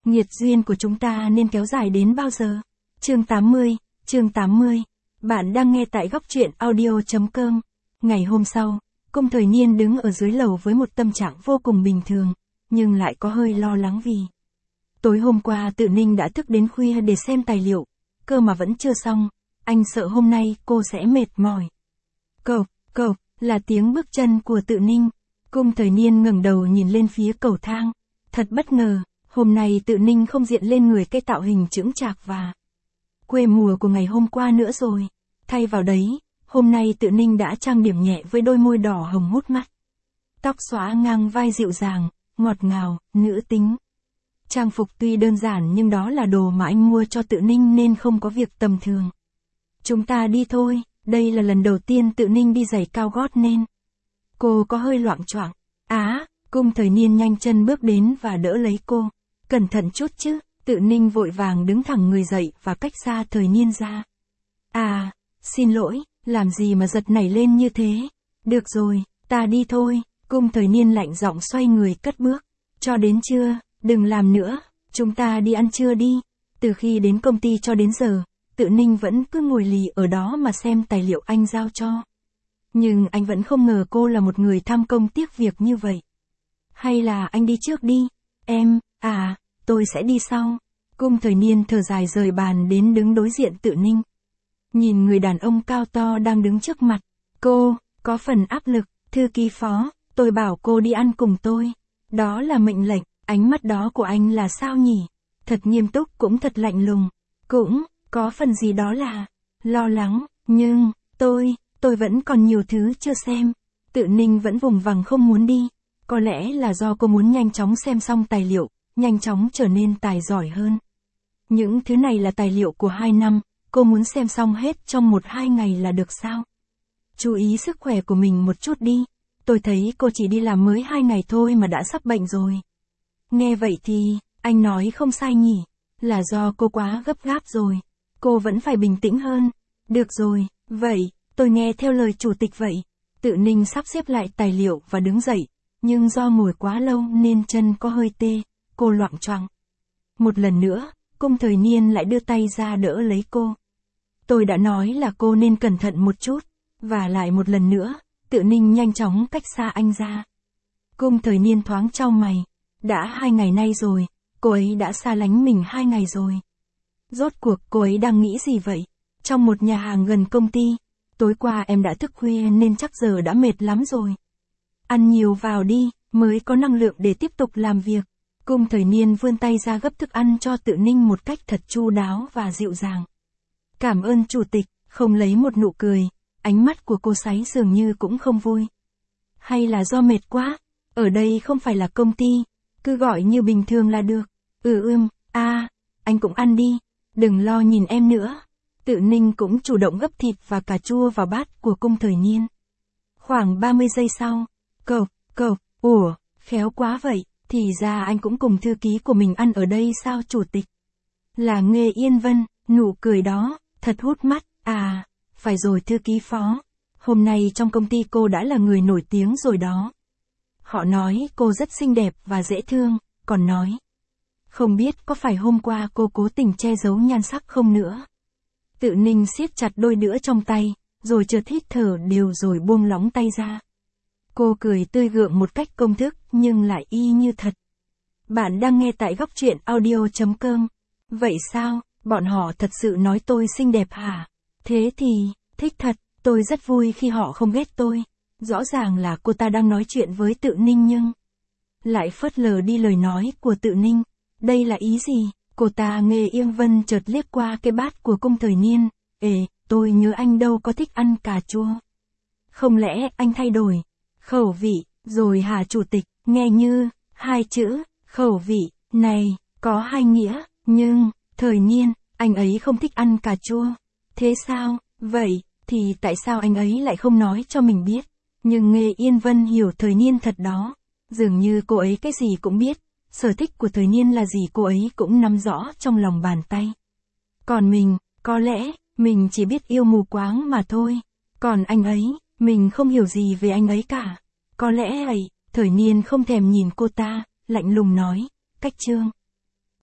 Nghiệt duyên của chúng ta nên kéo dài đến bao giờ? Chương 80. Bạn đang nghe tại góc truyện audio.com. Ngày hôm sau, Cung Thời Niên đứng ở dưới lầu với một tâm trạng vô cùng bình thường, nhưng lại có hơi lo lắng vì tối hôm qua Tự Ninh đã thức đến khuya để xem tài liệu, cơ mà vẫn chưa xong, anh sợ hôm nay cô sẽ mệt mỏi. Cộc, là tiếng bước chân của Tự Ninh. Cung Thời Niên ngẩng đầu nhìn lên phía cầu thang, thật bất ngờ, hôm nay Tự Ninh không diện lên người cái tạo hình chững chạc và quê mùa của ngày hôm qua nữa rồi. Thay vào đấy, hôm nay Tự Ninh đã trang điểm nhẹ với đôi môi đỏ hồng hút mắt. Tóc xõa ngang vai dịu dàng, ngọt ngào, nữ tính. Trang phục tuy đơn giản nhưng đó là đồ mà anh mua cho Tự Ninh nên không có việc tầm thường. Chúng ta đi thôi, đây là lần đầu tiên Tự Ninh đi giày cao gót nên cô có hơi loạng choạng. Cung Thời Niên nhanh chân bước đến và đỡ lấy cô. Cẩn thận chút chứ. Tự Ninh vội vàng đứng thẳng người dậy và cách xa Thời Niên ra. Xin lỗi, làm gì mà giật nảy lên như thế. Được rồi, ta đi thôi. Cung Thời Niên lạnh giọng xoay người cất bước. Cho đến trưa, đừng làm nữa, chúng ta đi ăn trưa đi. Từ khi đến công ty cho đến giờ, Tự Ninh vẫn cứ ngồi lì ở đó mà xem tài liệu anh giao cho. Nhưng anh vẫn không ngờ cô là một người tham công tiếc việc như vậy. Hay là anh đi trước đi, em, tôi sẽ đi sau. Cung Thời Niên thở dài rời bàn đến đứng đối diện Tự Ninh. Nhìn người đàn ông cao to đang đứng trước mặt, cô có phần áp lực. Thư ký phó, tôi bảo cô đi ăn cùng tôi. Đó là mệnh lệnh. Ánh mắt đó của anh là sao nhỉ? Thật nghiêm túc cũng thật lạnh lùng. Cũng có phần gì đó là lo lắng, nhưng tôi vẫn còn nhiều thứ chưa xem. Tự Ninh vẫn vùng vằng không muốn đi. Có lẽ là do cô muốn nhanh chóng xem xong tài liệu, nhanh chóng trở nên tài giỏi hơn. Những thứ này là tài liệu của 2 năm, cô muốn xem xong hết trong 1-2 ngày là được sao? Chú ý sức khỏe của mình một chút đi. Tôi thấy cô chỉ đi làm mới 2 ngày thôi mà đã sắp bệnh rồi. Nghe vậy thì, anh nói không sai nhỉ? Là do cô quá gấp gáp rồi. Cô vẫn phải bình tĩnh hơn. Được rồi, vậy, tôi nghe theo lời chủ tịch vậy. Tự Ninh sắp xếp lại tài liệu và đứng dậy, nhưng do ngồi quá lâu nên chân có hơi tê, cô loạng choạng. Một lần nữa, Cung Thời Niên lại đưa tay ra đỡ lấy cô. Tôi đã nói là cô nên cẩn thận một chút, và lại một lần nữa, Tự Ninh nhanh chóng cách xa anh ra. Cung Thời Niên thoáng chau mày. Đã 2 ngày nay rồi, cô ấy đã xa lánh mình 2 ngày rồi. Rốt cuộc cô ấy đang nghĩ gì vậy? Trong một nhà hàng gần công ty, tối qua em đã thức khuya nên chắc giờ đã mệt lắm rồi. Ăn nhiều vào đi, mới có năng lượng để tiếp tục làm việc. Cung Thời Niên vươn tay ra gấp thức ăn cho Tự Ninh một cách thật chu đáo và dịu dàng. Cảm ơn chủ tịch, không lấy một nụ cười, ánh mắt của cô Sáy dường như cũng không vui. Hay là do mệt quá? Ở đây không phải là công ty, cứ gọi như bình thường là được. Anh cũng ăn đi, đừng lo nhìn em nữa. Tự Ninh cũng chủ động gấp thịt và cà chua vào bát của Cung Thời Niên. Khoảng 30 giây sau, khéo quá vậy, thì ra anh cũng cùng thư ký của mình ăn ở đây sao chủ tịch? Là Nghê Yên Vân, nụ cười đó, thật hút mắt. Phải rồi thư ký phó, hôm nay trong công ty cô đã là người nổi tiếng rồi đó. Họ nói cô rất xinh đẹp và dễ thương, còn nói. Không biết có phải hôm qua cô cố tình che giấu nhan sắc không nữa. Tự Ninh siết chặt đôi đũa trong tay, rồi chợt hít thở đều rồi buông lỏng tay ra. Cô cười tươi gượng một cách công thức nhưng lại y như thật. Bạn đang nghe tại góc truyện audio.com. Vậy sao, bọn họ thật sự nói tôi xinh đẹp hả? Thế thì, thích thật, tôi rất vui khi họ không ghét tôi. Rõ ràng là cô ta đang nói chuyện với Tự Ninh nhưng lại phớt lờ đi lời nói của Tự Ninh. Đây là ý gì? Cô ta Nghê Yên Vân chợt liếc qua cái bát của Cung Thời Niên. Tôi nhớ anh đâu có thích ăn cà chua. Không lẽ anh thay đổi khẩu vị rồi hả chủ tịch? Nghe như 2 chữ khẩu vị này có 2 nghĩa, nhưng Thời Niên, anh ấy không thích ăn cà chua. Thế sao? Vậy thì tại sao anh ấy lại không nói cho mình biết? Nhưng Nghê Yên Vân hiểu Thời Niên thật đó. Dường như cô ấy cái gì cũng biết. Sở thích của Thời Niên là gì cô ấy cũng nắm rõ trong lòng bàn tay. Còn mình, có lẽ, mình chỉ biết yêu mù quáng mà thôi. Còn anh ấy, mình không hiểu gì về anh ấy cả. Có lẽ vậy, Thời Niên không thèm nhìn cô ta, lạnh lùng nói, cách chương.